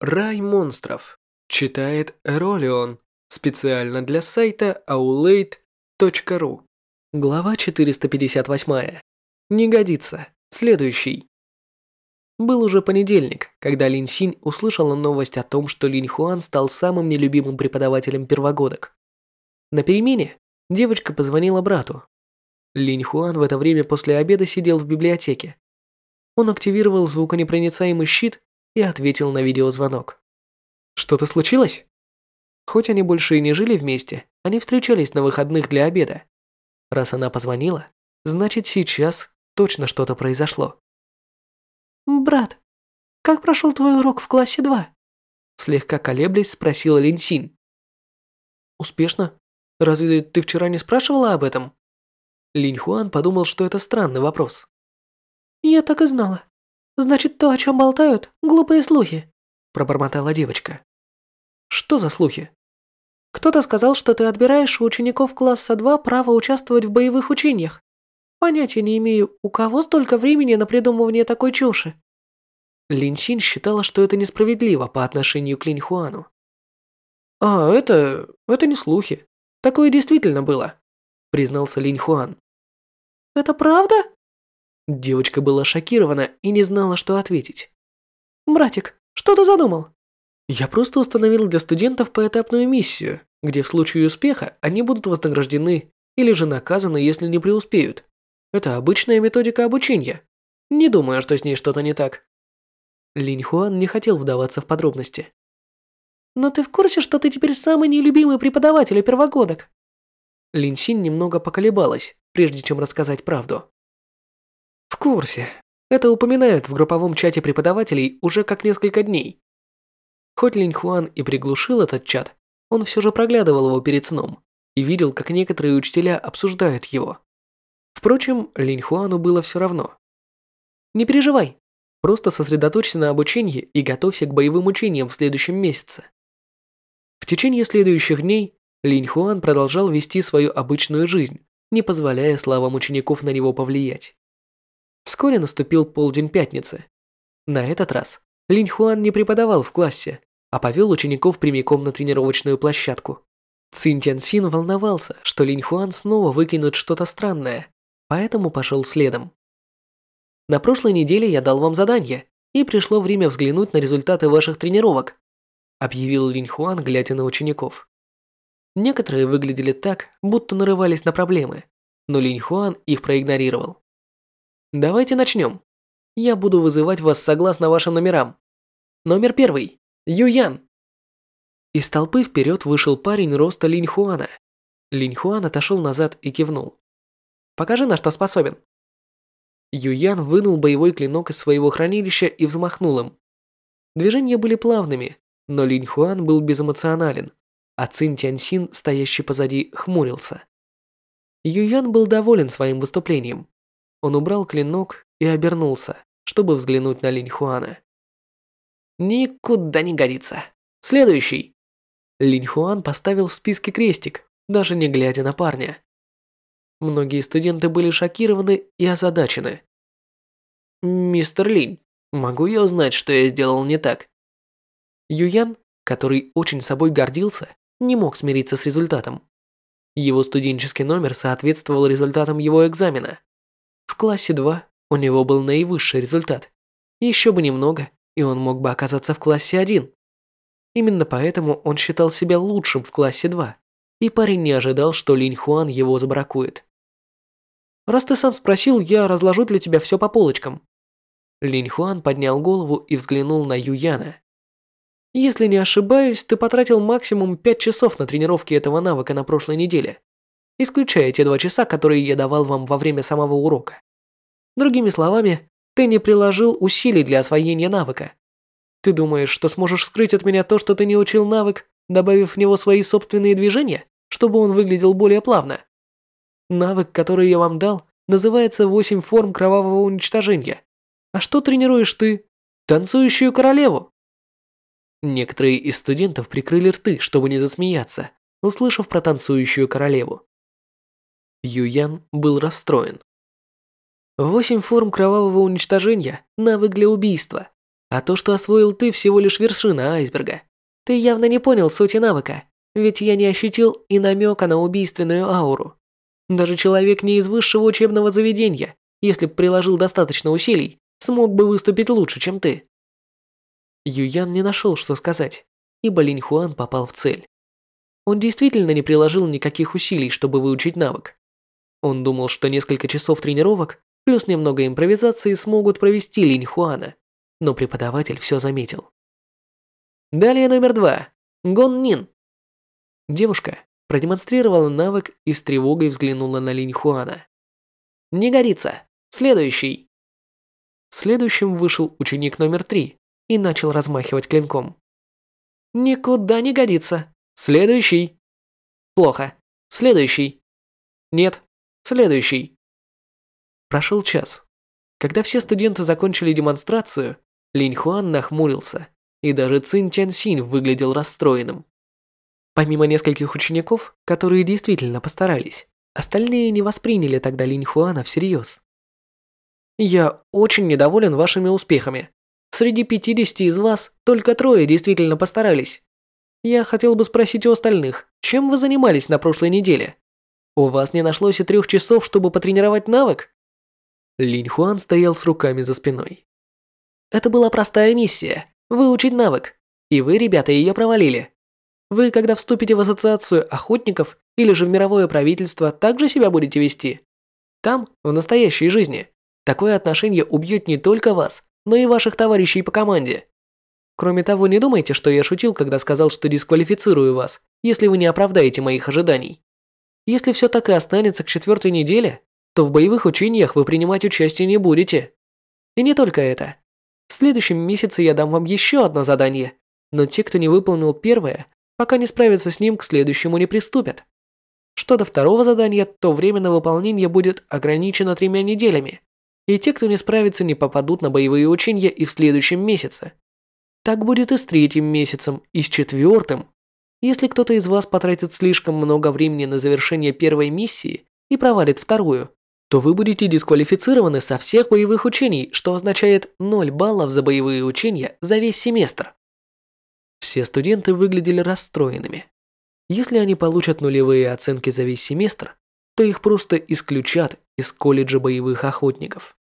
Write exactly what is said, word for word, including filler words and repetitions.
Рай монстров. Читает Ролион. Специально для сайта аулейт точка ру. Глава четыреста пятьдесят восемь. Не годится. Следующий. Был уже понедельник, когда Линь Синь услышала новость о том, что Линь Хуан стал самым нелюбимым преподавателем первогодок. На перемене девочка позвонила брату. Линь Хуан в это время после обеда сидел в библиотеке. Он активировал звуконепроницаемый щит и ответил на видеозвонок. Что-то случилось? Хоть они больше и не жили вместе, они встречались на выходных для обеда. Раз она позвонила, значит сейчас точно что-то произошло. «Брат, как прошел твой урок в классе два?» Слегка колеблясь, спросила Линь Синь. «Успешно. Разве ты вчера не спрашивала об этом?» Линь Хуан подумал, что это странный вопрос. «Я так и знала. Значит, то, о чем болтают, глупые слухи», пробормотала девочка. «Что за слухи?» «Кто-то сказал, что ты отбираешь у учеников класса два право участвовать в боевых учениях. Понятия не имею, у кого столько времени на придумывание такой чуши». Линь Синь считала, что это несправедливо по отношению к Линь Хуану. «А, это... это не слухи. Такое действительно было», признался Линь Хуан. «Это правда?» Девочка была шокирована и не знала, что ответить. «Братик, что ты задумал?» «Я просто установил для студентов поэтапную миссию, где в случае успеха они будут вознаграждены или же наказаны, если не преуспеют. Это обычная методика обучения. Не думаю, что с ней что-то не так». Линь Хуан не хотел вдаваться в подробности. «Но ты в курсе, что ты теперь самый нелюбимый преподаватель у первогодок?» Линь Синь немного поколебалась, прежде чем рассказать правду. «В курсе. Это упоминают в групповом чате преподавателей уже как несколько дней». Хоть Линь Хуан и приглушил этот чат, он все же проглядывал его перед сном и видел, как некоторые учителя обсуждают его. Впрочем, Линь Хуану было все равно. «Не переживай. Просто сосредоточься на обучении и готовься к боевым учениям в следующем месяце». В течение следующих дней Линь Хуан продолжал вести свою обычную жизнь, не позволяя славам учеников на него повлиять. Вскоре наступил полдень пятницы. На этот раз Линь Хуан не преподавал в классе, а повел учеников прямиком на тренировочную площадку. Цин Тяньсин волновался, что Линь Хуан снова выкинут что-то странное, поэтому пошел следом. «На прошлой неделе я дал вам задание, и пришло время взглянуть на результаты ваших тренировок», объявил Линь Хуан, глядя на учеников. Некоторые выглядели так, будто нарывались на проблемы, но Линь Хуан их проигнорировал. «Давайте начнем. Я буду вызывать вас согласно вашим номерам. Номер первый. Юян». Из толпы вперед вышел парень роста Линь Хуана. Линь Хуан отошел назад и кивнул. «Покажи, на что способен». Юян вынул боевой клинок из своего хранилища и взмахнул им. Движения были плавными, но Линь Хуан был безэмоционален, а Цин Тяньсин, стоящий позади, хмурился. Юян был доволен своим выступлением. Он убрал клинок и обернулся, чтобы взглянуть на Линь Хуана. «Никуда не годится. Следующий». Линь Хуан поставил в списке крестик, даже не глядя на парня. Многие студенты были шокированы и озадачены. «Мистер Линь, могу я узнать, что я сделал не так?» Юян, который очень собой гордился, не мог смириться с результатом. Его студенческий номер соответствовал результатам его экзамена. В классе два у него был наивысший результат. Еще бы немного, и он мог бы оказаться в классе один. Именно поэтому он считал себя лучшим в классе два, и парень не ожидал, что Линь Хуан его забракует. «Раз ты сам спросил, я разложу для тебя все по полочкам». Линь Хуан поднял голову и взглянул на Юяна. «Если не ошибаюсь, ты потратил максимум пять часов на тренировки этого навыка на прошлой неделе, исключая те два часа, которые я давал вам во время самого урока. Другими словами, ты не приложил усилий для освоения навыка. Ты думаешь, что сможешь скрыть от меня то, что ты не учил навык, добавив в него свои собственные движения, чтобы он выглядел более плавно? Навык, который я вам дал, называется «Восемь форм кровавого уничтожения». А что тренируешь ты? Танцующую королеву. Некоторые из студентов прикрыли рты, чтобы не засмеяться, услышав про танцующую королеву. Юян был расстроен. Восемь форм кровавого уничтожения – навык для убийства. А то, что освоил ты, всего лишь вершина айсберга. Ты явно не понял сути навыка, ведь я не ощутил и намека на убийственную ауру. Даже человек не из высшего учебного заведения, если б приложил достаточно усилий, смог бы выступить лучше, чем ты. Юян не нашел, что сказать, ибо Линь Хуан попал в цель. Он действительно не приложил никаких усилий, чтобы выучить навык. Он думал, что несколько часов тренировок плюс немного импровизации смогут провести Линь Хуана, но преподаватель все заметил. Далее номер два. Гон Нин. Девушка продемонстрировала навык и с тревогой взглянула на Линь Хуана. Не годится. Следующий. Следующим вышел ученик номер три и начал размахивать клинком. Никуда не годится. Следующий. Плохо. Следующий. Нет. Следующий. Прошел час. Когда все студенты закончили демонстрацию, Линь Хуан нахмурился, и даже Цин Тяньсинь выглядел расстроенным. Помимо нескольких учеников, которые действительно постарались, остальные не восприняли тогда Линь Хуана всерьез. «Я очень недоволен вашими успехами. Среди пятидесяти из вас только трое действительно постарались. Я хотел бы спросить у остальных, чем вы занимались на прошлой неделе? У вас не нашлось и трех часов, чтобы потренировать навык?» Линь Хуан стоял с руками за спиной. «Это была простая миссия – выучить навык, и вы, ребята, ее провалили. Вы, когда вступите в ассоциацию охотников или же в мировое правительство, также себя будете вести? Там, в настоящей жизни, такое отношение убьет не только вас, но и ваших товарищей по команде. Кроме того, не думайте, что я шутил, когда сказал, что дисквалифицирую вас, если вы не оправдаете моих ожиданий. Если все так и останется к четвертой неделе, то в боевых учениях вы принимать участие не будете. И не только это. В следующем месяце я дам вам еще одно задание, но те, кто не выполнил первое, пока не справятся с ним, к следующему не приступят. Что до второго задания, то время на выполнение будет ограничено тремя неделями, и те, кто не справится, не попадут на боевые учения и в следующем месяце. Так будет и с третьим месяцем, и с четвертым. Если кто-то из вас потратит слишком много времени на завершение первой миссии и провалит вторую, то вы будете дисквалифицированы со всех боевых учений, что означает ноль баллов за боевые учения за весь семестр. Все студенты выглядели расстроенными. Если они получат нулевые оценки за весь семестр, то их просто исключат из колледжа боевых охотников.